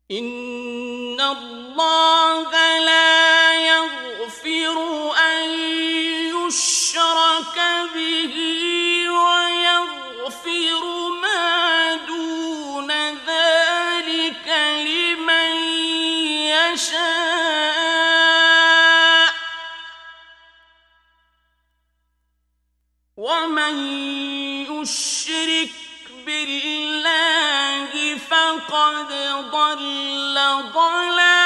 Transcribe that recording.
إن الله لا يغفر أن يشرك به ويغفر ما دون ذلك لمن يشاء ومن يشرك بالله فقد ضل ضلالا